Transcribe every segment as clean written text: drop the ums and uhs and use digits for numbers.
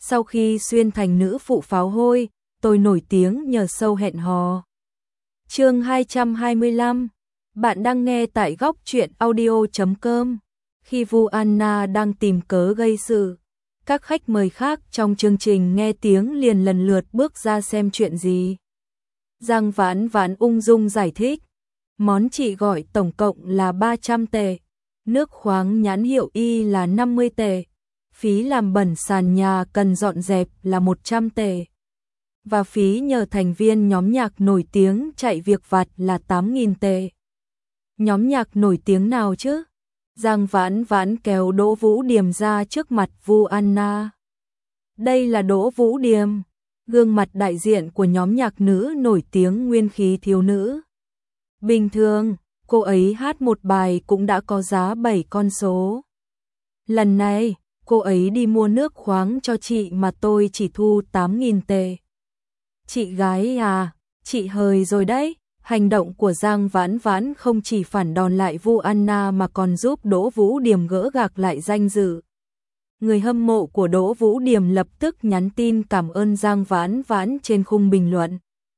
Sau khi xuyên thành nữ phụ pháo hôi, tôi nổi tiếng nhờ show hẹn hò. Chương 225. Bạn đang nghe tại góc truyện audio.com. Khi Vu Anna đang tìm cớ gây sự, các khách mời khác trong chương trình nghe tiếng liền lần lượt bước ra xem chuyện gì. Giang Vãn Vãn ung dung giải thích, món chị gọi tổng cộng là 300 tệ, nước khoáng nhãn hiệu Y là 50 tệ, phí làm bẩn sàn nhà cần dọn dẹp là 100 tệ, và phí nhờ thành viên nhóm nhạc nổi tiếng chạy việc vặt là 8.000 tệ. Nhóm nhạc nổi tiếng nào chứ? Giang Vãn Vãn kéo Đỗ Vũ Điềm ra trước mặt Vu Anna. Đây là Đỗ Vũ Điềm, gương mặt đại diện của nhóm nhạc nữ nổi tiếng Nguyên Khí Thiếu Nữ. Bình thường, cô ấy hát một bài cũng đã có giá 7 con số. Lần này, cô ấy đi mua nước khoáng cho chị mà tôi chỉ thu 8.000 tệ. Chị gái à, chị hời rồi đấy. Hành động của Giang Vãn Vãn không chỉ phản đòn lại Vu Anna mà còn giúp Đỗ Vũ Điềm gỡ gạc lại danh dự. Người hâm mộ của Đỗ Vũ Điềm lập tức nhắn tin cảm ơn Giang Vãn Vãn trên khung bình luận.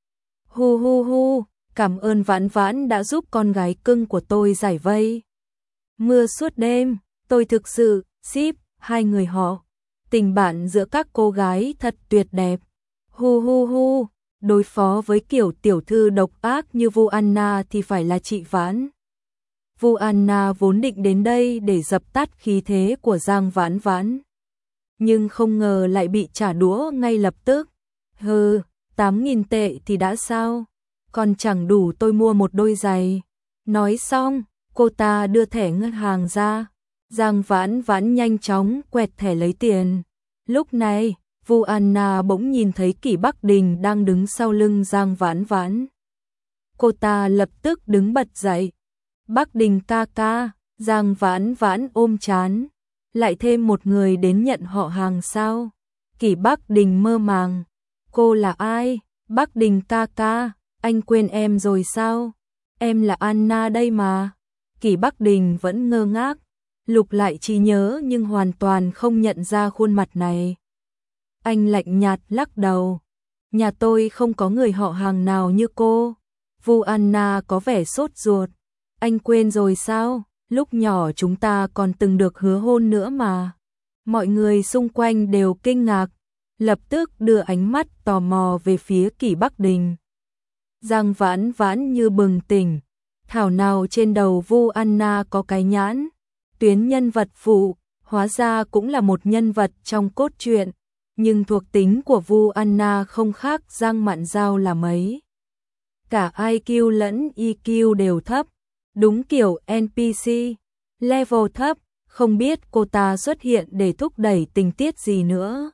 Hu hu hu, cảm ơn Vãn Vãn đã giúp con gái cưng của tôi giải vây. Mưa suốt đêm, tôi thực sự ship hai người họ. Tình bạn giữa các cô gái thật tuyệt đẹp. Hu hu hu. Đối phó với kiểu tiểu thư độc ác như Vu Anna thì phải là chị Vãn. Vu Anna vốn định đến đây để dập tắt khí thế của Giang Vãn Vãn, nhưng không ngờ lại bị trả đũa ngay lập tức. 8.000 tệ thì đã sao? Còn chẳng đủ tôi mua một đôi giày. Nói xong, cô ta đưa thẻ ngân hàng ra. Giang Vãn Vãn nhanh chóng quẹt thẻ lấy tiền. Lúc này, Vu Anna bỗng nhìn thấy Kỷ Bắc Đình đang đứng sau lưng Giang Vãn Vãn. Cô ta lập tức đứng bật dậy. Bắc Đình ca ca, Giang Vãn Vãn ôm trán. Lại thêm một người đến nhận họ hàng sao? Kỷ Bắc Đình mơ màng. Cô là ai? Bắc Đình ca ca, anh quên em rồi sao? Em là Anna đây mà. Kỷ Bắc Đình vẫn ngơ ngác, lục lại trí nhớ nhưng hoàn toàn không nhận ra khuôn mặt này. Anh lạnh nhạt lắc đầu. Nhà tôi không có người họ hàng nào như cô. Vu Anna có vẻ sốt ruột. Anh quên rồi sao? Lúc nhỏ chúng ta còn từng được hứa hôn nữa mà. Mọi người xung quanh đều kinh ngạc, lập tức đưa ánh mắt tò mò về phía Kỷ Bắc Đình. Giang Vãn Vãn như bừng tỉnh. Thảo nào trên đầu Vu Anna có cái nhãn tuyến nhân vật phụ, hóa ra cũng là một nhân vật trong cốt truyện. Nhưng thuộc tính của Vu Anna không khác Giang Mạn Giao là mấy. Cả IQ lẫn EQ đều thấp, đúng kiểu NPC, level thấp, không biết cô ta xuất hiện để thúc đẩy tình tiết gì nữa.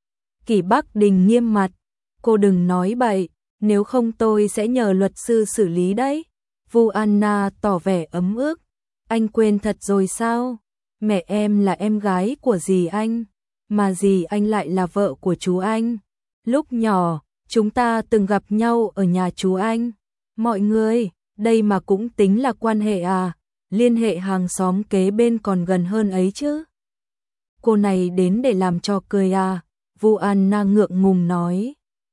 Kỷ Bắc Đình nghiêm mặt, cô đừng nói bậy, nếu không tôi sẽ nhờ luật sư xử lý đấy. Vu Anna tỏ vẻ ấm ức, anh quên thật rồi sao? Mẹ em là em gái của dì anh, mà dì anh lại là vợ của chú anh. Lúc nhỏ, chúng ta từng gặp nhau ở nhà chú anh. Mọi người, đây mà cũng tính là quan hệ à? Liên hệ hàng xóm kế bên còn gần hơn ấy chứ. Cô này đến để làm trò cười à? Vu Anna ngượng ngùng nói.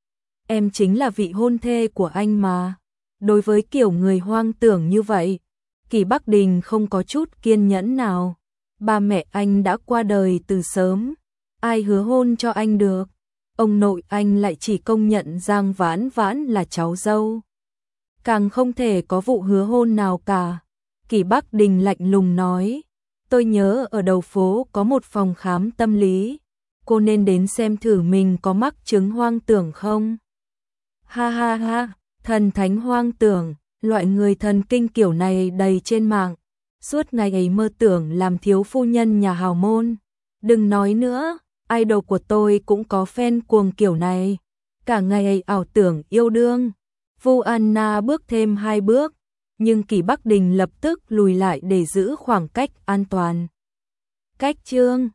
Em chính là vị hôn thê của anh mà. Đối với kiểu người hoang tưởng như vậy, Kỷ Bắc Đình không có chút kiên nhẫn nào. Ba mẹ anh đã qua đời từ sớm. Ai hứa hôn cho anh được? Ông nội anh lại chỉ công nhận Giang Vãn Vãn là cháu dâu. Càng không thể có vụ hứa hôn nào cả. Kỷ Bắc Đình lạnh lùng nói. Tôi nhớ ở đầu phố có một phòng khám tâm lý. Cô nên đến xem thử mình có mắc chứng hoang tưởng không? Ha ha ha, thần thánh hoang tưởng, loại người thần kinh kiểu này đầy trên mạng. Suốt ngày ấy mơ tưởng làm thiếu phu nhân nhà hào môn. Đừng nói nữa, idol của tôi cũng có fan cuồng kiểu này. Cả ngày ấy ảo tưởng yêu đương. Vu Anna bước thêm 2 bước, nhưng Kỷ Bắc Đình lập tức lùi lại để giữ khoảng cách an toàn. Cách chương